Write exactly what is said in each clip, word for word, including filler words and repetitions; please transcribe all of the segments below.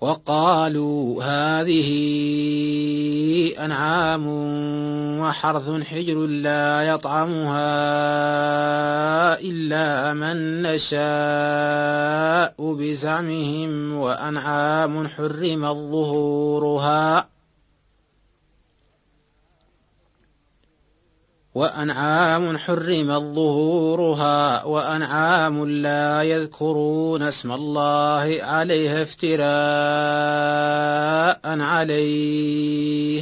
وقالوا هذه أنعام وحرث حجر لا يطعمها إلا من نشاء بزعمهم وأنعام حرمت ظهورها وأنعام حرمت ظهورها وأنعام لا يذكرون اسم الله عليها افتراء عليه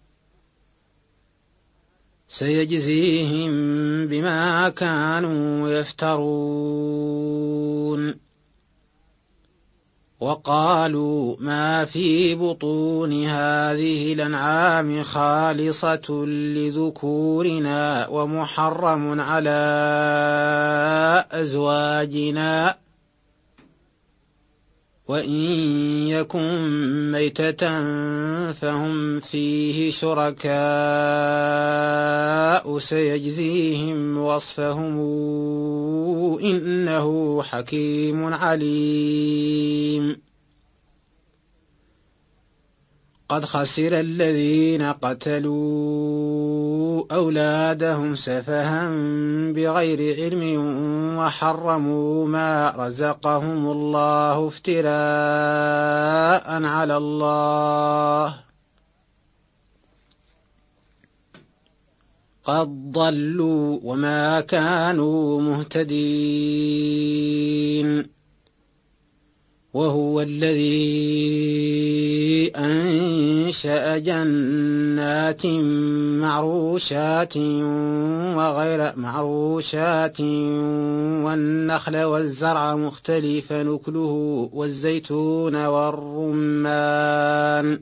سيجزيهم بما كانوا يفترون. وقالوا ما في بطون هذه الأنعام خالصة لذكورنا ومحرم على أزواجنا وإن يكن ميتة فهم فيه شركاء سيجزيهم وصفهم إنه حكيم عليم. قد خسر الذين قتلوا أولادهم سفها بغير علم وحرموا ما رزقهم الله افتراء على الله قد ضلوا وما كانوا مهتدين. وهو الذي أنشأ جنات معروشات وغير معروشات والنخل والزرع مختلفا نكله والزيتون والرمان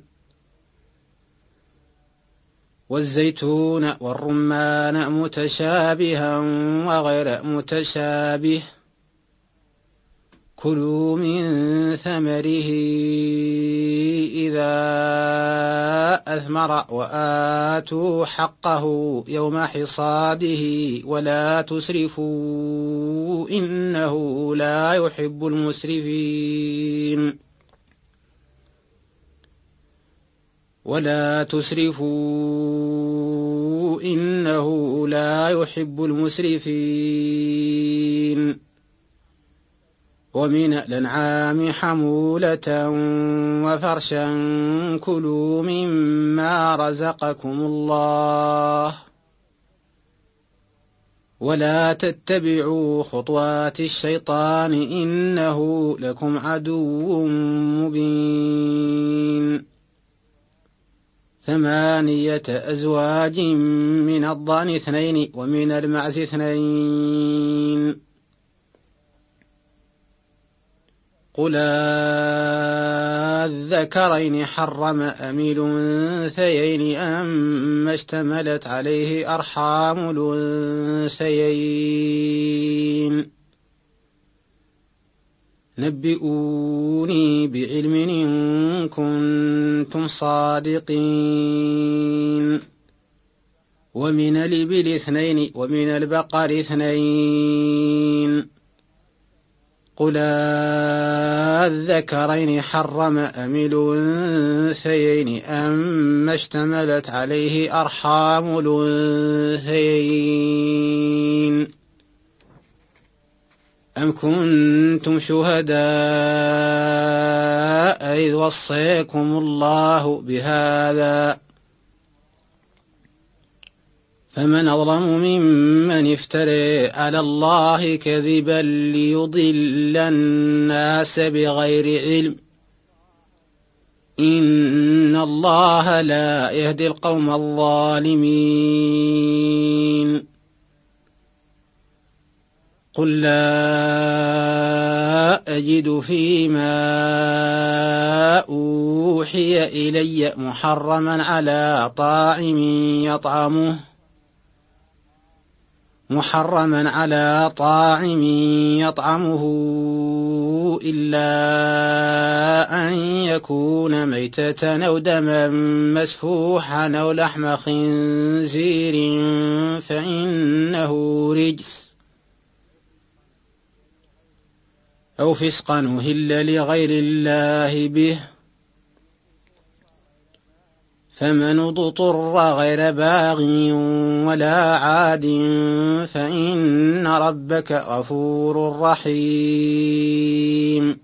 والزيتون والرمان متشابها وغير متشابه كلوا من ثمره إذا أثمر وآتوا حقه يوم حصاده ولا تسرفوا إنه لا يحب المسرفين ولا تسرفوا إنه لا يحب المسرفين. ومن الأنعام حمولة وفرشا كلوا مما رزقكم الله ولا تتبعوا خطوات الشيطان إنه لكم عدو مبين. ثمانية أزواج من الضأن اثنين ومن المعز اثنين قل الذكرين حرم أم الأنثيين أما اشتملت عليه أرحام الأنثيين نبئوني بعلم إن كنتم صادقين. ومن الإبل اثنين ومن البقر اثنين قل الذكرين حرم أم الأنثيين أما اشتملت عليه أرحام الأنثيين أم كنتم شهداء إذ وصيكم الله بهذا فمن أظلم ممن افترى على الله كذبا ليضل الناس بغير علم إن الله لا يهدي القوم الظالمين. قل لا أجد فيما أوحي إلي محرما على طاعم يطعمه محرما على طاعم يطعمه إلا أن يكون ميتة أو دما مسفوحا أو لحم خنزير فإنه رجس أو فسقا أهل لغير الله به فمن اضطر غير باغ ولا عاد فإن ربك غفور رحيم.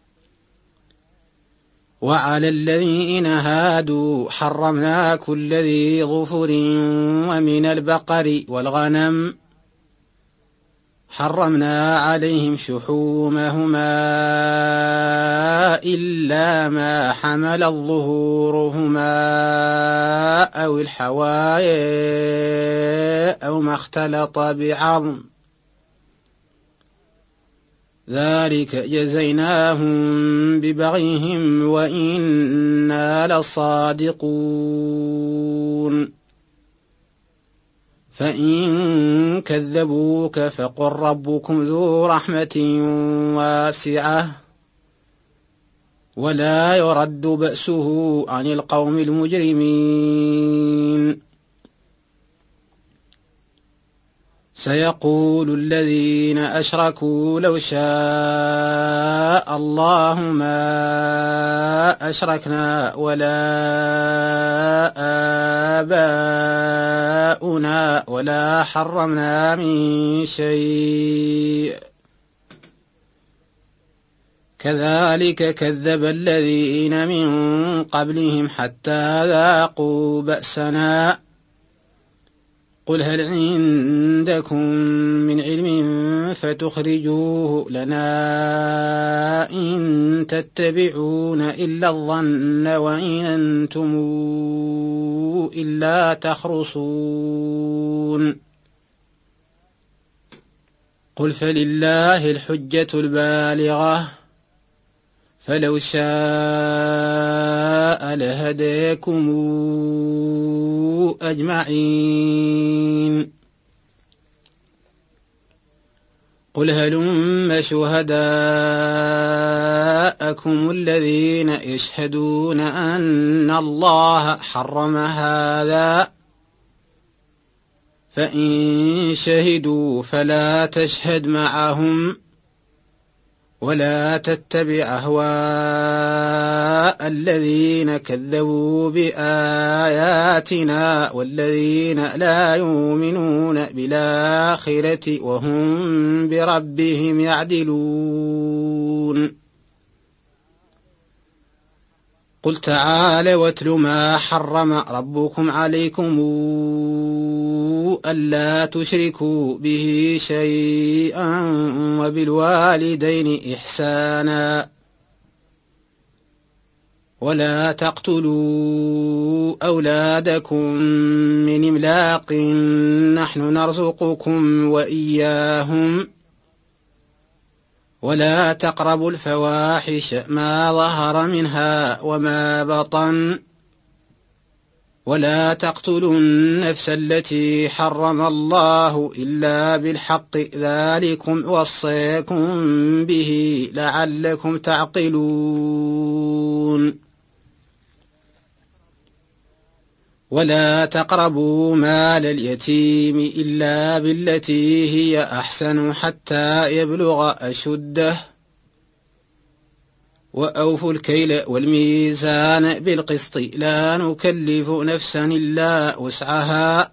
وعلى الذين هادوا حرمنا كل ذي ظفر ومن البقر والغنم حرمنا عليهم شحومهما إلا ما حملت ظهورهما أو الحوايا أو ما اختلط بعظم ذلك جزيناهم ببغيهم وإنا لصادقون. فإن كذبوك فقل ربكم ذو رحمة واسعة ولا يرد بأسه عن القوم المجرمين. سيقول الذين أشركوا لو شاء الله ما أشركنا ولا آباؤنا ولا حرمنا من شيء كذلك كذب الذين من قبلهم حتى ذاقوا بأسنا قل هل عندكم من علم فتخرجوه لنا إن تتبعون إلا الظن وإن أنتم إلا تخرصون. قل فلله الحجة البالغة فلو شاء لهديكم أجمعين. قل هلم شهداءكم الذين يشهدون أن الله حرم هذا فإن شهدوا فلا تشهد معهم ولا تتبع أهواء الذين كذبوا بآياتنا والذين لا يؤمنون بالآخرة وهم بربهم يعدلون. قل تعالوا واتل ما حرم ربكم عليكم ألا تشركوا به شيئا وبالوالدين إحسانا ولا تقتلوا أولادكم من إملاق نحن نرزقكم وإياهم ولا تقربوا الفواحش ما ظهر منها وما بطن ولا تقتلوا النفس التي حرم الله إلا بالحق ذلكم وصيكم به لعلكم تعقلون. ولا تقربوا مال اليتيم إلا بالتي هي أحسن حتى يبلغ أشده وأوفوا الكيل والميزان بالقسط لا نكلف نفسا إلا وسعها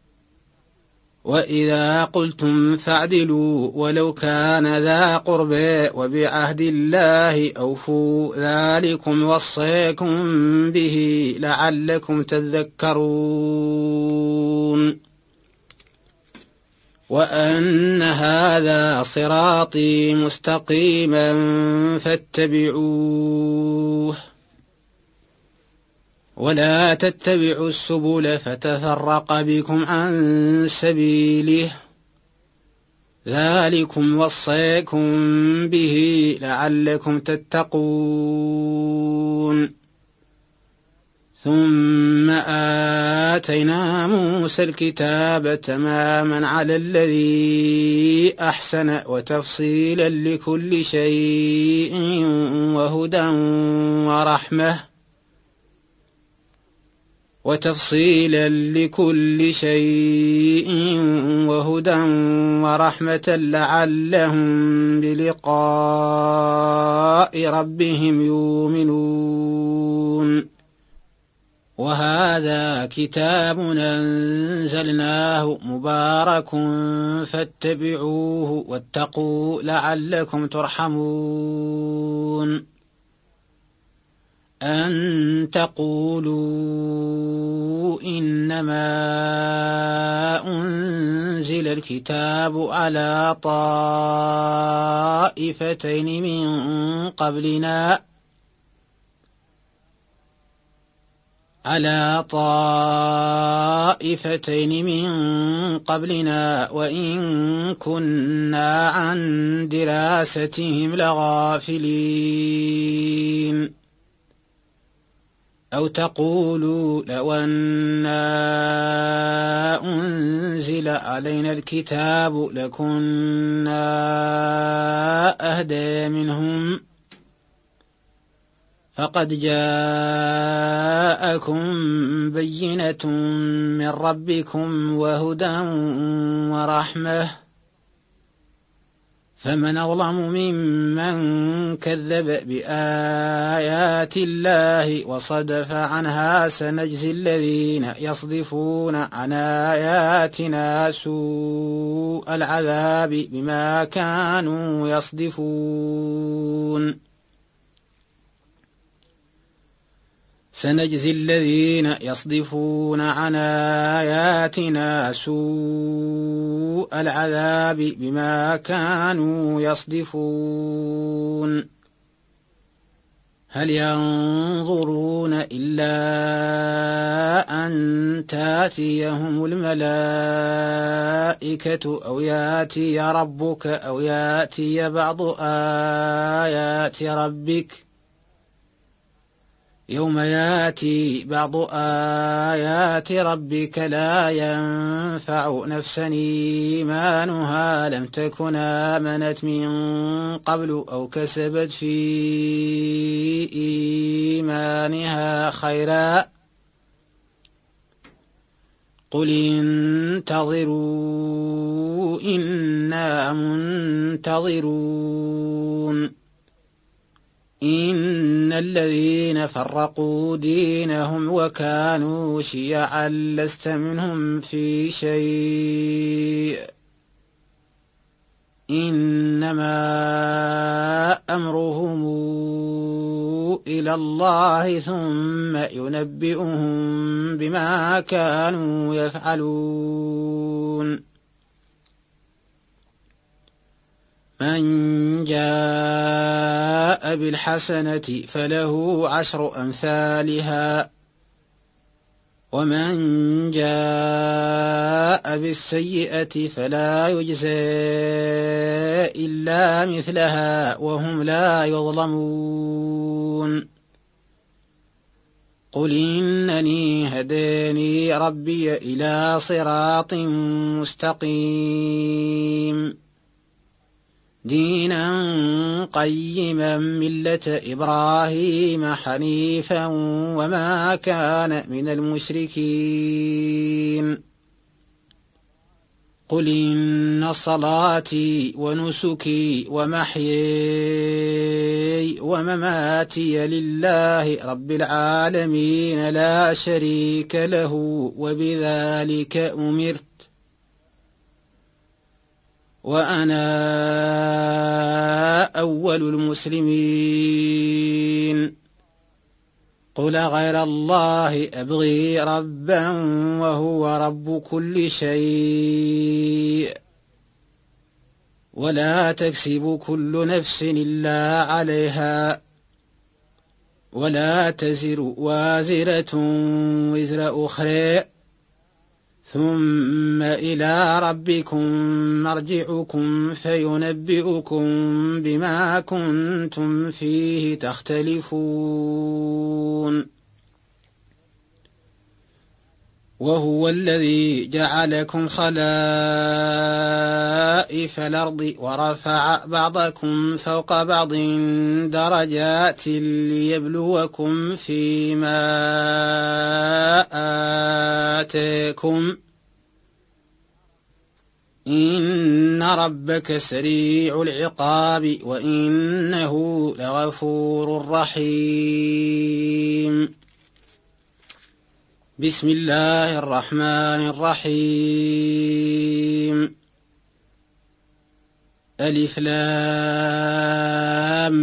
وإذا قلتم فاعدلوا ولو كان ذا قربى وبعهد الله أوفوا ذلكم وصيكم به لعلكم تذكرون. وأن هذا صراطي مستقيما فاتبعوه ولا تتبعوا السبل فتفرق بكم عن سبيله ذلكم وصيكم به لعلكم تتقون. ثم آتينا موسى الكتاب تماما على الذي أحسن وتفصيلا لكل شيء وهدى ورحمة وتفصيلا لكل شيء وهدى ورحمة لعلهم بلقاء ربهم يؤمنون. وهذا كتاب أنزلناه مبارك فاتبعوه واتقوا لعلكم ترحمون أن تقولوا إنما أنزل الكتاب على طائفتين من قبلنا على طائفتين من قبلنا وإن كنا عن دراستهم لغافلين أو تقولوا لو أنا أنزل علينا الكتاب لكنا أهدى منهم فقد جاءكم بينة من ربكم وهدى ورحمة فمن أظلم ممن كذب بآيات الله وصدف عنها سنجزي الذين يصدفون عن آياتنا سوء العذاب بما كانوا يصدفون سنجزي الذين يصدفون عن آياتنا سوء العذاب بما كانوا يصدفون هل ينظرون إلا أن تاتيهم الملائكة أو ياتي ربك أو ياتي بعض آيات ربك يوم ياتي بعض آيات ربك لا ينفع نفسا إيمانها لم تكن آمنت من قبل أو كسبت في إيمانها خيرا قل انتظروا إنا منتظرون إن الذين فرقوا دينهم وكانوا شيعا لست منهم في شيء إنما أمرهم إلى الله ثم ينبئهم بما كانوا يفعلون من جاء بالحسنة فله عشر أمثالها ومن جاء بالسيئة فلا يجزى إلا مثلها وهم لا يظلمون قل إنني هداني ربي إلى صراط مستقيم دينا قيما ملة إبراهيم حنيفا وما كان من المشركين قل إن صلاتي ونسكي ومحياي ومماتي لله رب العالمين لا شريك له وبذلك أمرت وأنا أول المسلمين قل غير الله أبغي ربا وهو رب كل شيء ولا تكسب كل نفس إلا عليها ولا تزر وازرة وزر أخرى ثم إلى ربكم مرجعكم فينبئكم بما كنتم فيه تختلفون وهو الذي جعلكم خلائف الأرض ورفع بعضكم فوق بعض درجات ليبلوكم فيما آتاكم إن ربك سريع العقاب وإنه لغفور رحيم بسم الله الرحمن الرحيم ألف لام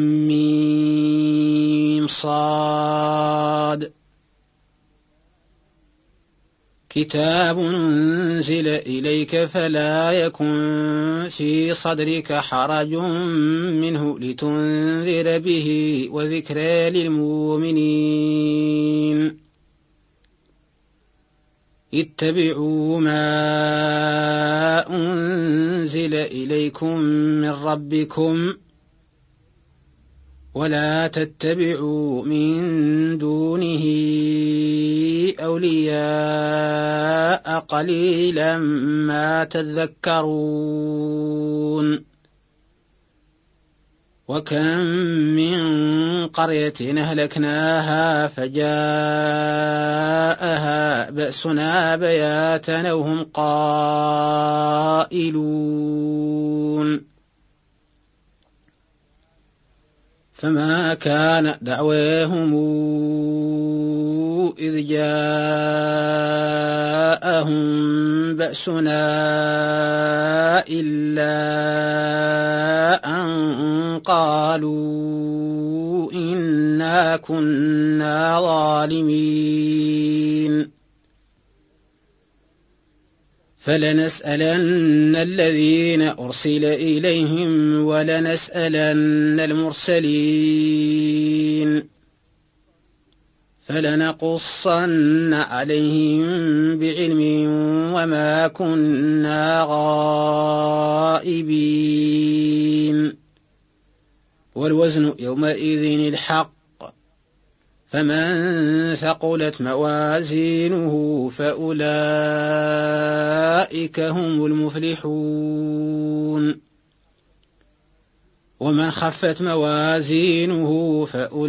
ميم صاد كتاب أنزل إليك فلا يكن في صدرك حرج منه لتنذر به وذكرى للمؤمنين اتبعوا ما أنزل إليكم من ربكم ولا تتبعوا من دونه أولياء قليلا ما تذكرون وكم من قرية أهلكناها فجاءها بأسنا بياتا وهم قائلون فما كان دعواهم إذ جاءهم بأسنا إلا أن قالوا إنا كنا ظالمين فلنسألن الذين أرسل إليهم ولنسألن المرسلين فلنقصن عليهم بعلم وما كنا غائبين والوزن يومئذ الحق فمن ثقلت موازينه فأولئك هم المفلحون ومن خفت موازينه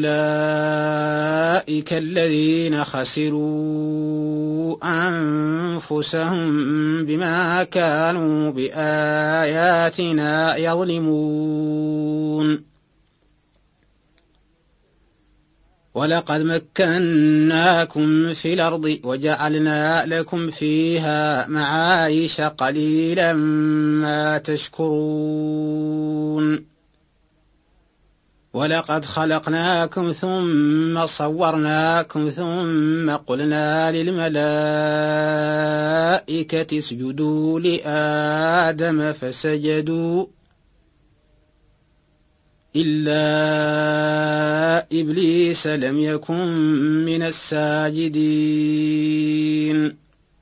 فأولئك الذين خسروا أنفسهم بما كانوا بآياتنا يظلمون ولقد مكناكم في الأرض وجعلنا لكم فيها معايش قليلا ما تشكرون ولقد خلقناكم ثم صورناكم ثم قلنا للملائكة اسجدوا لآدم فسجدوا إلا إبليس لم يكن من الساجدين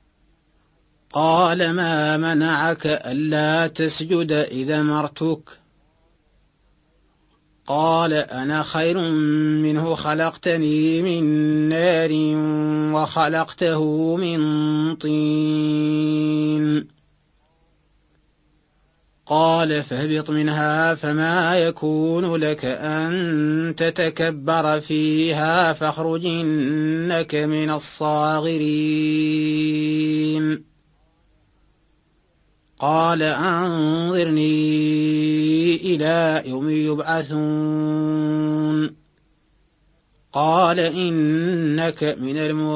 قال ما منعك ألا تسجد إذا أمرتك قال أنا خير منه خلقتني من نار وخلقته من طين قال فاهبط منها فما يكون لك أن تتكبر فيها فاخرج إنك من الصاغرين قال أنظرني إلى يوم يبعثون قال إنك من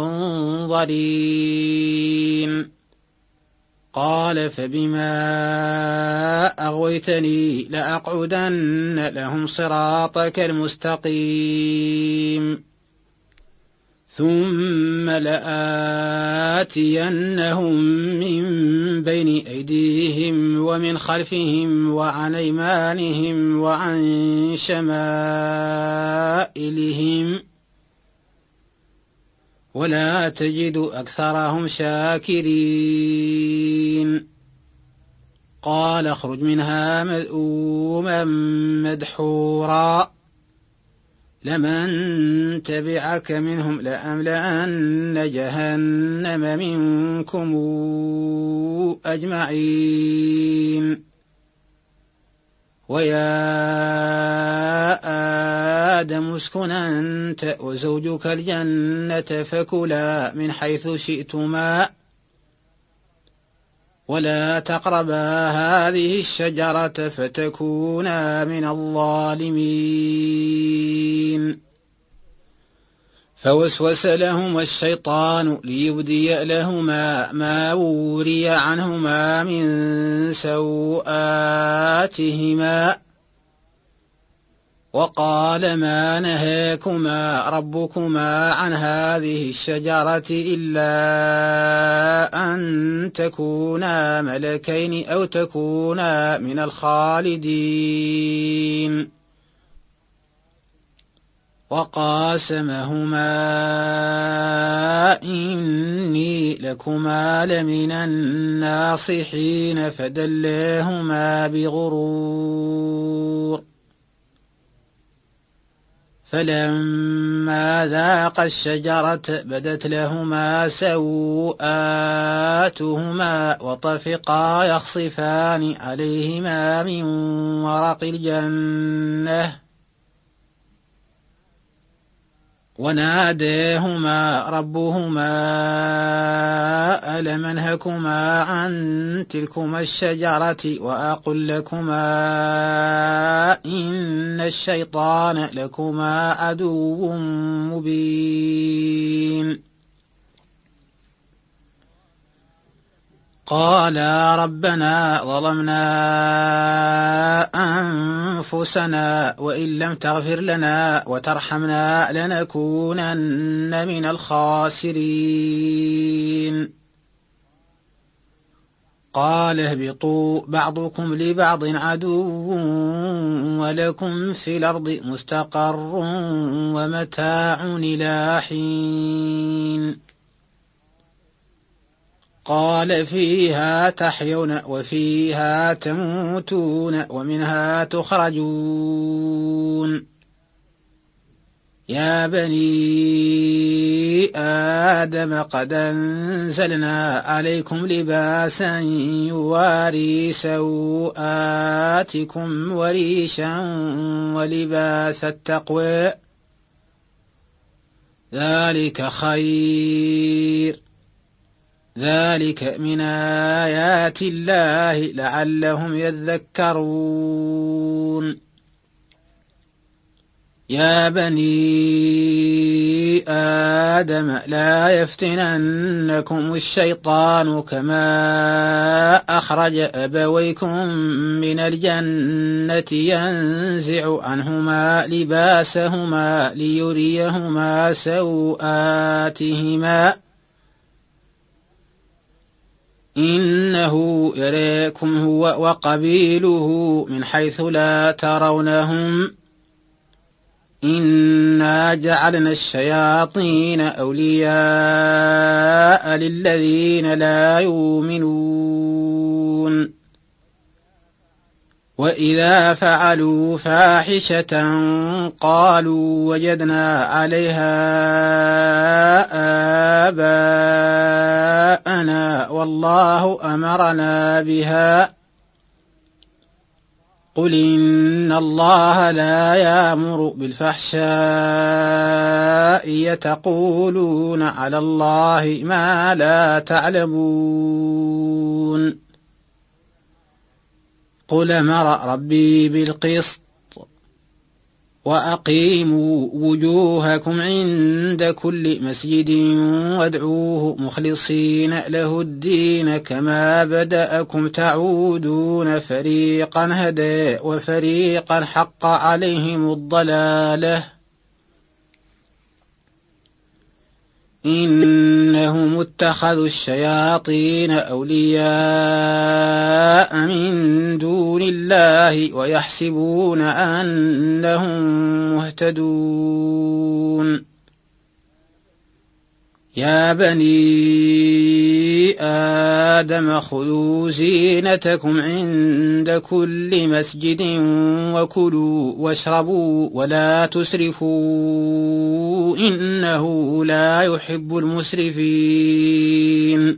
المنظرين قال فبما أغويتني لأقعدن لهم صراطك المستقيم ثم لآتينهم من بين أيديهم ومن خلفهم وعن أيمانهم وعن شمائلهم ولا تجد أكثرهم شاكرين قال اخرج منها مذءوما مدحورا لمن تبعك منهم لأملأن جهنم منكم أجمعين ويا آدم اسكن أنت وزوجك الجنة فكلا من حيث شئتما ولا تقربا هذه الشجرة فتكونا من الظالمين فوسوس لهما الشيطان ليبدي لهما ما وري عنهما من سوآتهما وقال ما نهاكما ربكما عن هذه الشجرة إلا أن تكونا ملكين أو تكونا من الخالدين وقاسمهما إني لكما لمن الناصحين فدلاهما بغرور فلما ذاقا الشجرة بدت لهما سوآتهما وطفقا يخصفان عليهما من ورق الجنة وناداهما ربهما ألم أنهكما عن تلكما الشجرة وأقل لكما إن الشيطان لكما عدو مبين قالا ربنا ظلمنا أنفسنا وإن لم تغفر لنا وترحمنا لنكونن من الخاسرين قال اهبطوا بعضكم لبعض عدو ولكم في الأرض مستقر ومتاع إلى حين قال فيها تحيون وفيها تموتون ومنها تخرجون يا بني آدم قد أنزلنا عليكم لباسا يواري سوآتكم وريشا ولباس التقوى ذلك خير ذلك من آيات الله لعلهم يذكرون يا بني آدم لا يفتننكم الشيطان كما أخرج أبويكم من الجنة ينزع عنهما لباسهما ليريهما سوآتهما إنه يراكم هو وقبيله من حيث لا ترونهم إنا جعلنا الشياطين أولياء للذين لا يؤمنون وإذا فعلوا فاحشة قالوا وجدنا عليها آباءنا والله أمرنا بها قل إن الله لا يأمر بالفحشاء يتقولون على الله ما لا تعلمون قل أمر ربي بالقسط وأقيموا وجوهكم عند كل مسجد وادعوه مخلصين له الدين كما بدأكم تعودون فريقا هدى وفريقا حق عليهم الضلالة إنهم اتخذوا الشياطين أولياء من دون الله ويحسبون أنهم مهتدون يا بني آدم خذوا زينتكم عند كل مسجد وكلوا واشربوا ولا تسرفوا إنه لا يحب المسرفين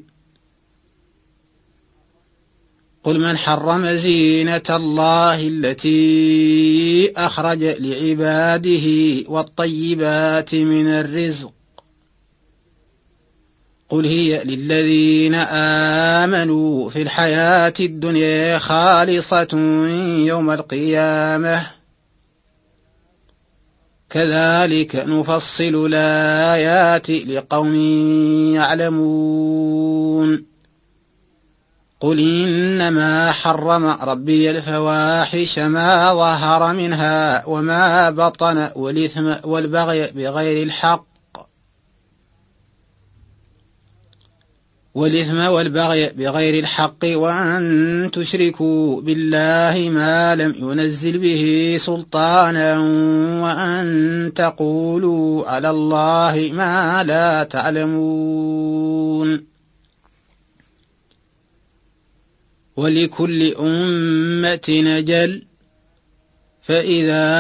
قل من حرم زينة الله التي أخرج لعباده والطيبات من الرزق قل هي للذين آمنوا في الحياة الدنيا خالصة يوم القيامة كذلك نفصل الآيات لقوم يعلمون قل إنما حرم ربي الفواحش ما ظهر منها وما بطن والإثم والبغي بغير الحق والإثم والبغي بغير الحق وأن تشركوا بالله ما لم ينزل به سلطانا وأن تقولوا على الله ما لا تعلمون ولكل أمة أجل فإذا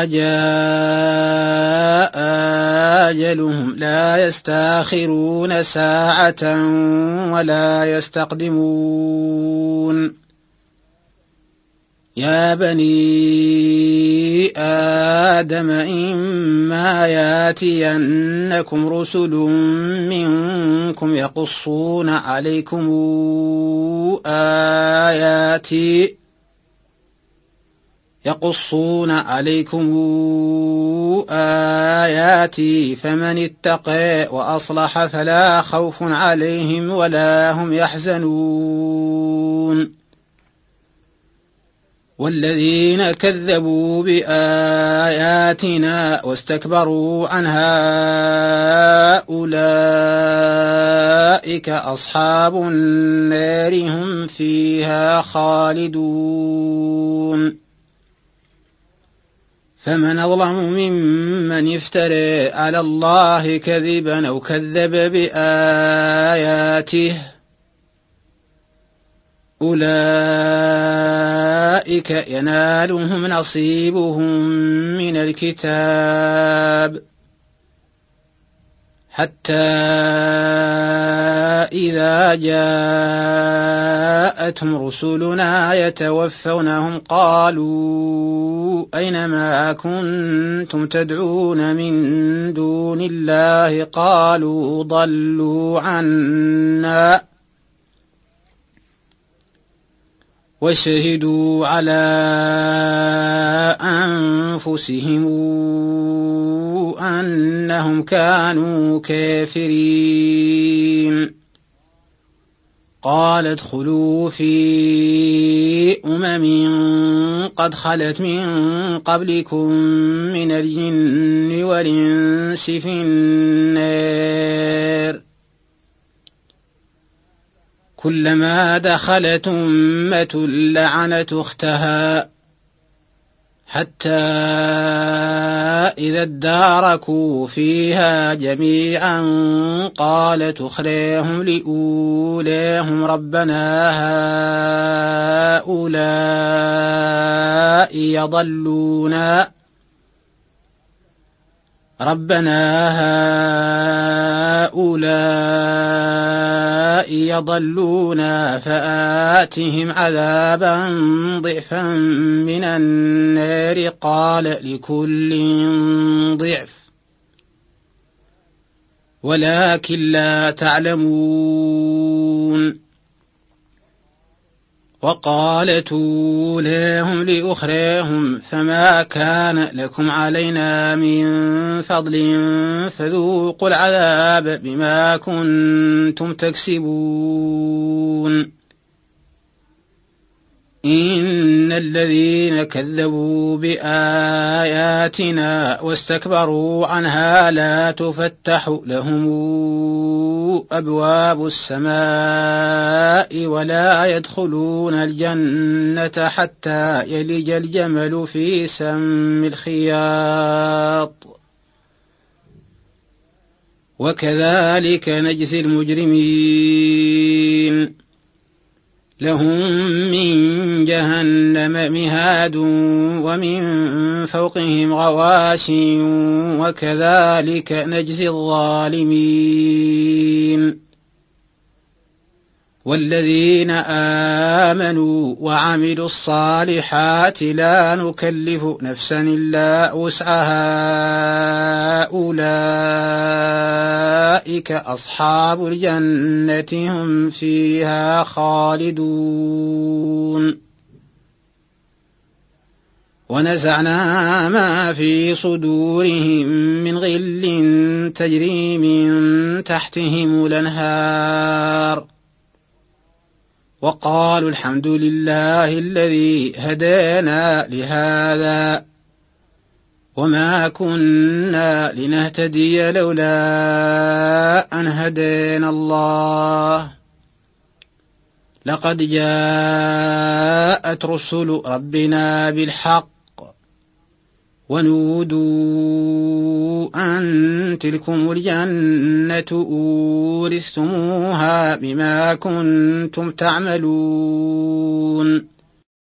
جاء أجلهم لا يستأخرون ساعة ولا يستقدمون يا بني آدم إما ياتينكم رسل منكم يقصون عليكم آياتي يقصون عليكم آياتي فمن اتقى وأصلح فلا خوف عليهم ولا هم يحزنون والذين كذبوا بآياتنا واستكبروا عنها أولئك أصحاب النار هم فيها خالدون فمن أظلم ممن افترى على الله كذبا أو كذب بآياته أولئك ينالهم نصيبهم من الكتاب حتى إذا جاءتهم رسلنا يتوفونهم قالوا أينما كنتم تدعون من دون الله قالوا ضلوا عنا وشهدوا على أنفسهم أنهم كانوا كافرين قال ادخلوا في أمم قد خلت من قبلكم من الجن والإنس في النار كلما دخلت أمة لعنت أختها حتى إذا اداركوا فيها جميعا قالت أخراهم لأولاهم ربنا هؤلاء يضلونا ربنا هؤلاء يضلونا فآتهم عذابا ضعفا من النار قال لكل ضعف ولكن لا تعلمون وقالت أولاهم لأخراهم فما كان لكم علينا من فضل فذوقوا العذاب بما كنتم تكسبون إن الذين كذبوا بآياتنا واستكبروا عنها لا تفتح لهم أبواب السماء ولا يدخلون الجنة حتى يلج الجمل في سم الخياط وكذلك نجزي المجرمين لهم من جهنم مهاد ومن فوقهم غواش وكذلك نجزي الظالمين والذين آمنوا وعملوا الصالحات لا نكلف نفسا إلا وسعها أولئك أصحاب الجنة هم فيها خالدون ونزعنا ما في صدورهم من غل تجري من تحتهم الأنهار وقالوا الحمد لله الذي هدانا لهذا وما كنا لنهتدي لولا أن هدانا الله لقد جاءت رسل ربنا بالحق ونودوا أن تلكم الجنة أورثتموها بما كنتم تعملون